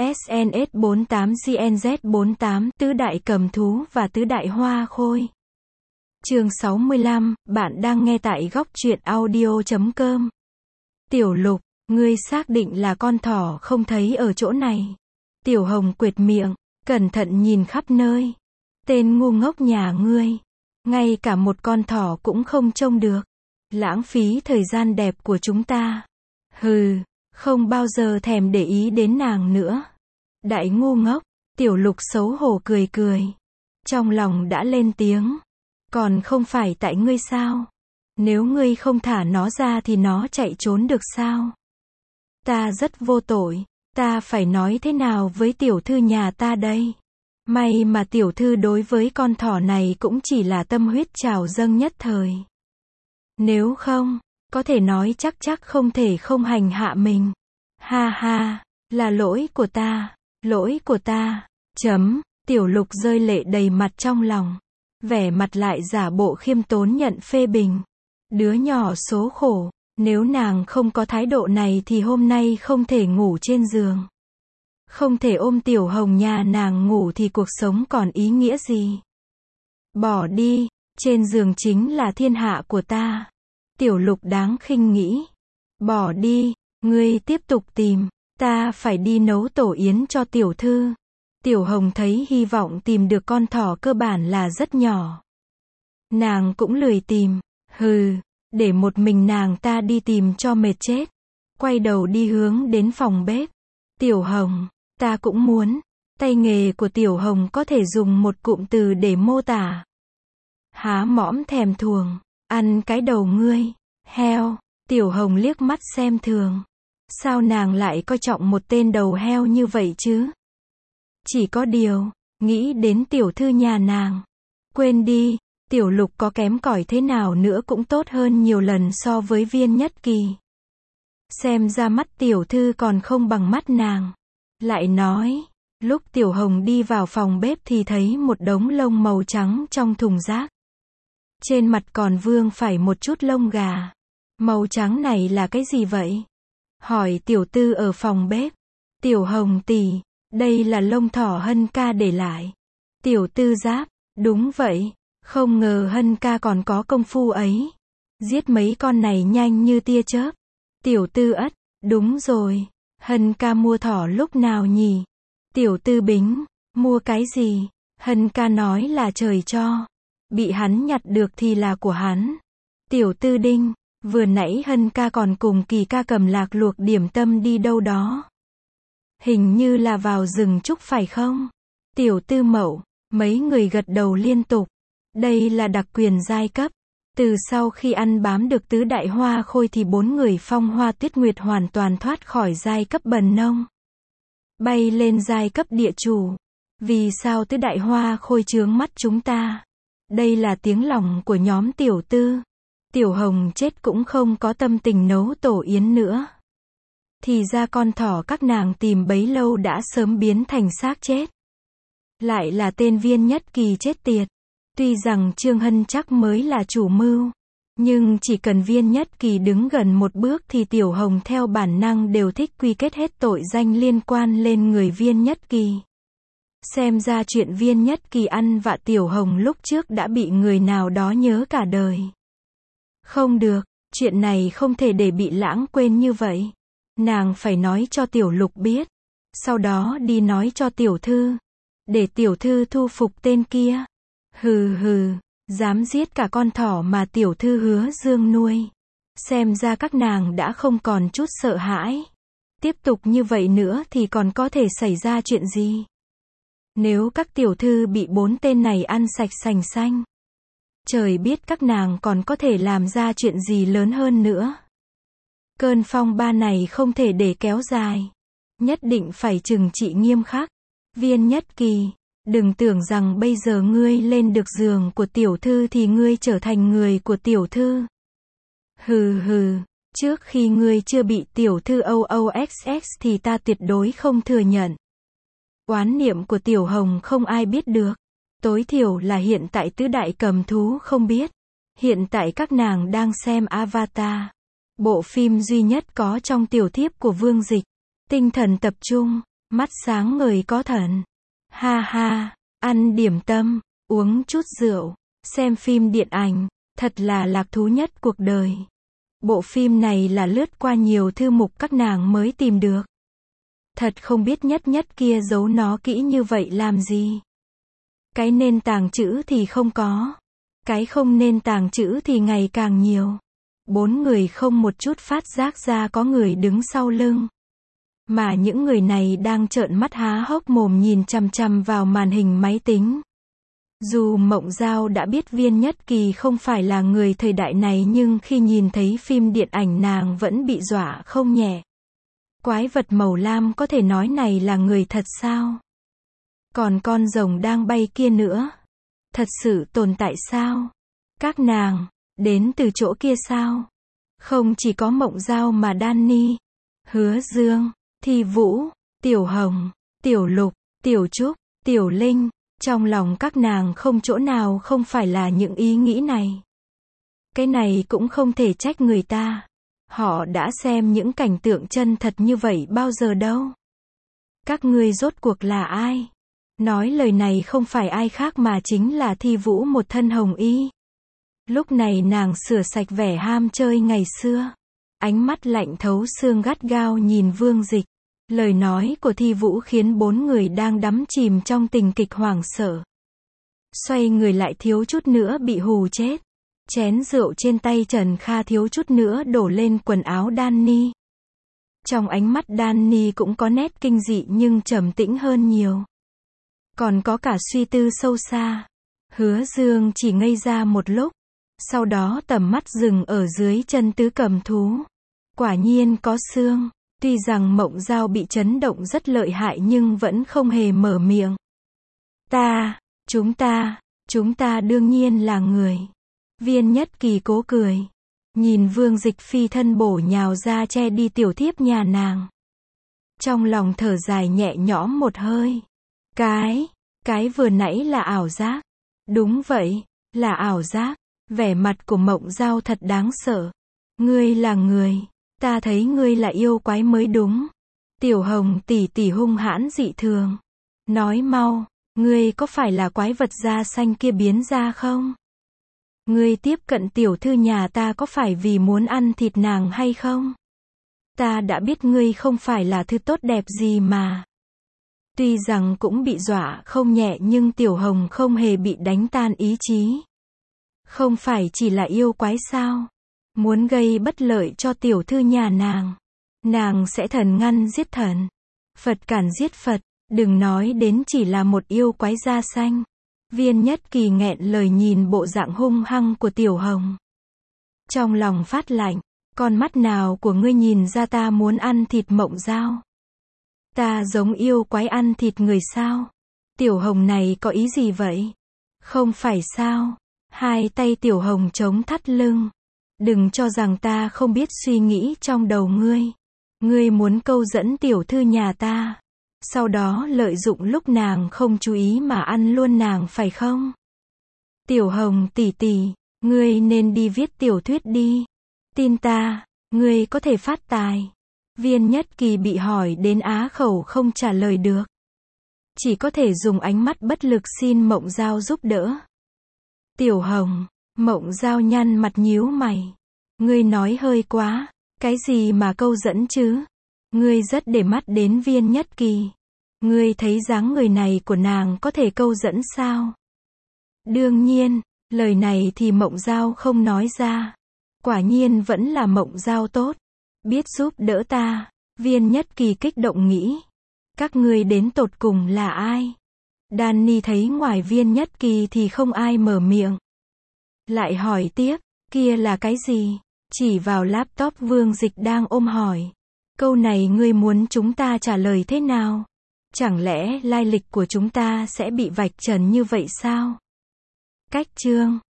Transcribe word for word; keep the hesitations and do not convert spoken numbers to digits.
ét en ét bốn tám giê en dét bốn tám, tứ đại cầm thú và tứ đại hoa khôi. Chương sáu mươi lăm, bạn đang nghe tại góc truyện audio chấm com. Tiểu Lục, ngươi xác định là con thỏ không thấy ở chỗ này. Tiểu Hồng quệt miệng, cẩn thận nhìn khắp nơi. Tên ngu ngốc nhà ngươi, ngay cả một con thỏ cũng không trông được. Lãng phí thời gian đẹp của chúng ta. Hừ, không bao giờ thèm để ý đến nàng nữa. Đại ngu ngốc, Tiểu Lục xấu hổ cười cười. Trong lòng đã lên tiếng. Còn không phải tại ngươi sao? Nếu ngươi không thả nó ra thì nó chạy trốn được sao? Ta rất vô tội. Ta phải nói thế nào với tiểu thư nhà ta đây? May mà tiểu thư đối với con thỏ này cũng chỉ là tâm huyết trào dâng nhất thời. Nếu không, có thể nói chắc chắc không thể không hành hạ mình. Ha ha, là lỗi của ta, lỗi của ta. Chấm, Tiểu Lục rơi lệ đầy mặt trong lòng. Vẻ mặt lại giả bộ khiêm tốn nhận phê bình. Đứa nhỏ số khổ, nếu nàng không có thái độ này thì hôm nay không thể ngủ trên giường. Không thể ôm Tiểu Hồng nhà nàng ngủ thì cuộc sống còn ý nghĩa gì? Bỏ đi, trên giường chính là thiên hạ của ta. Tiểu Lục đáng khinh nghĩ. Bỏ đi, ngươi tiếp tục tìm, ta phải đi nấu tổ yến cho tiểu thư. Tiểu Hồng thấy hy vọng tìm được con thỏ cơ bản là rất nhỏ. Nàng cũng lười tìm, hừ, để một mình nàng ta đi tìm cho mệt chết. Quay đầu đi hướng đến phòng bếp. Tiểu Hồng, ta cũng muốn. Tay nghề của Tiểu Hồng có thể dùng một cụm từ để mô tả. Há mõm thèm thuồng, ăn cái đầu ngươi, heo. Tiểu Hồng liếc mắt xem thường. Sao nàng lại coi trọng một tên đầu heo như vậy chứ? Chỉ có điều, nghĩ đến tiểu thư nhà nàng. Quên đi, Tiểu Lục có kém cỏi thế nào nữa cũng tốt hơn nhiều lần so với Viên Nhất Kỳ. Xem ra mắt tiểu thư còn không bằng mắt nàng. Lại nói, lúc Tiểu Hồng đi vào phòng bếp thì thấy một đống lông màu trắng trong thùng rác. Trên mặt còn vương phải một chút lông gà. Màu trắng này là cái gì vậy? Hỏi tiểu tư ở phòng bếp. Tiểu Hồng tỷ, đây là lông thỏ Hân ca để lại. Tiểu tư giáp, đúng vậy, không ngờ Hân ca còn có công phu ấy. Giết mấy con này nhanh như tia chớp. Tiểu tư ất, đúng rồi, Hân ca mua thỏ lúc nào nhỉ? Tiểu tư bính, mua cái gì? Hân ca nói là trời cho. Bị hắn nhặt được thì là của hắn. Tiểu tư đinh, vừa nãy Hân ca còn cùng Kỳ ca cầm lạc luộc điểm tâm đi đâu đó. Hình như là vào rừng trúc phải không? Tiểu tư mậu, mấy người gật đầu liên tục. Đây là đặc quyền giai cấp. Từ sau khi ăn bám được tứ đại hoa khôi thì bốn người Phong Hoa Tuyết Nguyệt hoàn toàn thoát khỏi giai cấp bần nông. Bay lên giai cấp địa chủ. Vì sao tứ đại hoa khôi chướng mắt chúng ta? Đây là tiếng lòng của nhóm tiểu tư. Tiểu Hồng chết cũng không có tâm tình nấu tổ yến nữa. Thì ra con thỏ các nàng tìm bấy lâu đã sớm biến thành xác chết. Lại là tên Viên Nhất Kỳ chết tiệt. Tuy rằng Trương Hân chắc mới là chủ mưu. Nhưng chỉ cần Viên Nhất Kỳ đứng gần một bước thì Tiểu Hồng theo bản năng đều thích quy kết hết tội danh liên quan lên người Viên Nhất Kỳ. Xem ra chuyện Viên Nhất Kỳ ăn vạ Tiểu Hồng lúc trước đã bị người nào đó nhớ cả đời. Không được, chuyện này không thể để bị lãng quên như vậy. Nàng phải nói cho Tiểu Lục biết. Sau đó đi nói cho tiểu thư. Để tiểu thư thu phục tên kia. Hừ hừ, dám giết cả con thỏ mà tiểu thư Hứa Dương nuôi. Xem ra các nàng đã không còn chút sợ hãi. Tiếp tục như vậy nữa thì còn có thể xảy ra chuyện gì? Nếu các tiểu thư bị bốn tên này ăn sạch sành xanh. Trời biết các nàng còn có thể làm ra chuyện gì lớn hơn nữa. Cơn phong ba này không thể để kéo dài. Nhất định phải trừng trị nghiêm khắc. Viên Nhất Kỳ, đừng tưởng rằng bây giờ ngươi lên được giường của tiểu thư thì ngươi trở thành người của tiểu thư. Hừ hừ, trước khi ngươi chưa bị tiểu thư o o ích ích thì ta tuyệt đối không thừa nhận. Oán niệm của Tiểu Hồng không ai biết được. Tối thiểu là hiện tại tứ đại cầm thú không biết. Hiện tại các nàng đang xem Avatar. Bộ phim duy nhất có trong tiểu thiếp của Vương Dịch. Tinh thần tập trung, mắt sáng ngời có thần. Ha ha, ăn điểm tâm, uống chút rượu, xem phim điện ảnh, thật là lạc thú nhất cuộc đời. Bộ phim này là lướt qua nhiều thư mục các nàng mới tìm được. Thật không biết nhất nhất kia giấu nó kỹ như vậy làm gì. Cái nên tàng trữ thì không có. Cái không nên tàng trữ thì ngày càng nhiều. Bốn người không một chút phát giác ra có người đứng sau lưng. Mà những người này đang trợn mắt há hốc mồm nhìn chằm chằm vào màn hình máy tính. Dù Mộng Giao đã biết Viên Nhất Kỳ không phải là người thời đại này nhưng khi nhìn thấy phim điện ảnh nàng vẫn bị dọa không nhẹ. Quái vật màu lam có thể nói này là người thật sao? Còn con rồng đang bay kia nữa. Thật sự tồn tại sao? Các nàng, đến từ chỗ kia sao? Không chỉ có Mộng Giao mà Danny, Hứa Dương, Thi Vũ, Tiểu Hồng, Tiểu Lục, Tiểu Trúc, Tiểu Linh, trong lòng các nàng không chỗ nào không phải là những ý nghĩ này. Cái này cũng không thể trách người ta. Họ đã xem những cảnh tượng chân thật như vậy bao giờ đâu. Các ngươi rốt cuộc là ai? Nói lời này không phải ai khác mà chính là Thi Vũ một thân hồng y. Lúc này nàng sửa sạch vẻ ham chơi ngày xưa. Ánh mắt lạnh thấu xương gắt gao nhìn Vương Dịch. Lời nói của Thi Vũ khiến bốn người đang đắm chìm trong tình kịch hoảng sợ. Xoay người lại thiếu chút nữa bị hù chết. Chén rượu trên tay Trần Kha thiếu chút nữa đổ lên quần áo Danny. Trong ánh mắt Danny cũng có nét kinh dị nhưng trầm tĩnh hơn nhiều. Còn có cả suy tư sâu xa. Hứa Dương chỉ ngây ra một lúc. Sau đó tầm mắt dừng ở dưới chân tứ cầm thú. Quả nhiên có xương. Tuy rằng Mộng Giao bị chấn động rất lợi hại nhưng vẫn không hề mở miệng. Ta, chúng ta, chúng ta đương nhiên là người. Viên Nhất Kỳ cố cười. Nhìn Vương Dịch phi thân bổ nhào ra che đi tiểu thiếp nhà nàng. Trong lòng thở dài nhẹ nhõm một hơi. Cái, cái vừa nãy là ảo giác. Đúng vậy, là ảo giác. Vẻ mặt của Mộng Giao thật đáng sợ. Ngươi là người. Ta thấy ngươi là yêu quái mới đúng. Tiểu Hồng tỷ tỷ hung hãn dị thường. Nói mau, ngươi có phải là quái vật da xanh kia biến ra không? Ngươi tiếp cận tiểu thư nhà ta có phải vì muốn ăn thịt nàng hay không? Ta đã biết ngươi không phải là thứ tốt đẹp gì mà. Tuy rằng cũng bị dọa không nhẹ nhưng Tiểu Hồng không hề bị đánh tan ý chí. Không phải chỉ là yêu quái sao? Muốn gây bất lợi cho tiểu thư nhà nàng. Nàng sẽ thần ngăn giết thần. Phật cản giết Phật. Đừng nói đến chỉ là một yêu quái da xanh. Viên Nhất Kỳ nghẹn lời nhìn bộ dạng hung hăng của Tiểu Hồng. Trong lòng phát lạnh. Con mắt nào của ngươi nhìn ra ta muốn ăn thịt Mộng Giao? Ta giống yêu quái ăn thịt người sao? Tiểu Hồng này có ý gì vậy? Không phải sao? Hai tay Tiểu Hồng chống thắt lưng. Đừng cho rằng ta không biết suy nghĩ trong đầu ngươi. Ngươi muốn câu dẫn tiểu thư nhà ta. Sau đó lợi dụng lúc nàng không chú ý mà ăn luôn nàng phải không? Tiểu Hồng tỷ tỷ, ngươi nên đi viết tiểu thuyết đi. Tin ta, ngươi có thể phát tài. Viên Nhất Kỳ bị hỏi đến á khẩu không trả lời được. Chỉ có thể dùng ánh mắt bất lực xin Mộng Giao giúp đỡ. Tiểu Hồng, Mộng Giao nhăn mặt nhíu mày. Ngươi nói hơi quá, cái gì mà câu dẫn chứ? Ngươi rất để mắt đến Viên Nhất Kỳ. Ngươi thấy dáng người này của nàng có thể câu dẫn sao? Đương nhiên, lời này thì Mộng Giao không nói ra. Quả nhiên vẫn là Mộng Giao tốt. Biết giúp đỡ ta. Viên Nhất Kỳ kích động nghĩ. Các ngươi đến tột cùng là ai? Danny thấy ngoài Viên Nhất Kỳ thì không ai mở miệng. Lại hỏi tiếp, kia là cái gì? Chỉ vào laptop Vương Dịch đang ôm hỏi. Câu này ngươi muốn chúng ta trả lời thế nào? Chẳng lẽ lai lịch của chúng ta sẽ bị vạch trần như vậy sao? Cách chương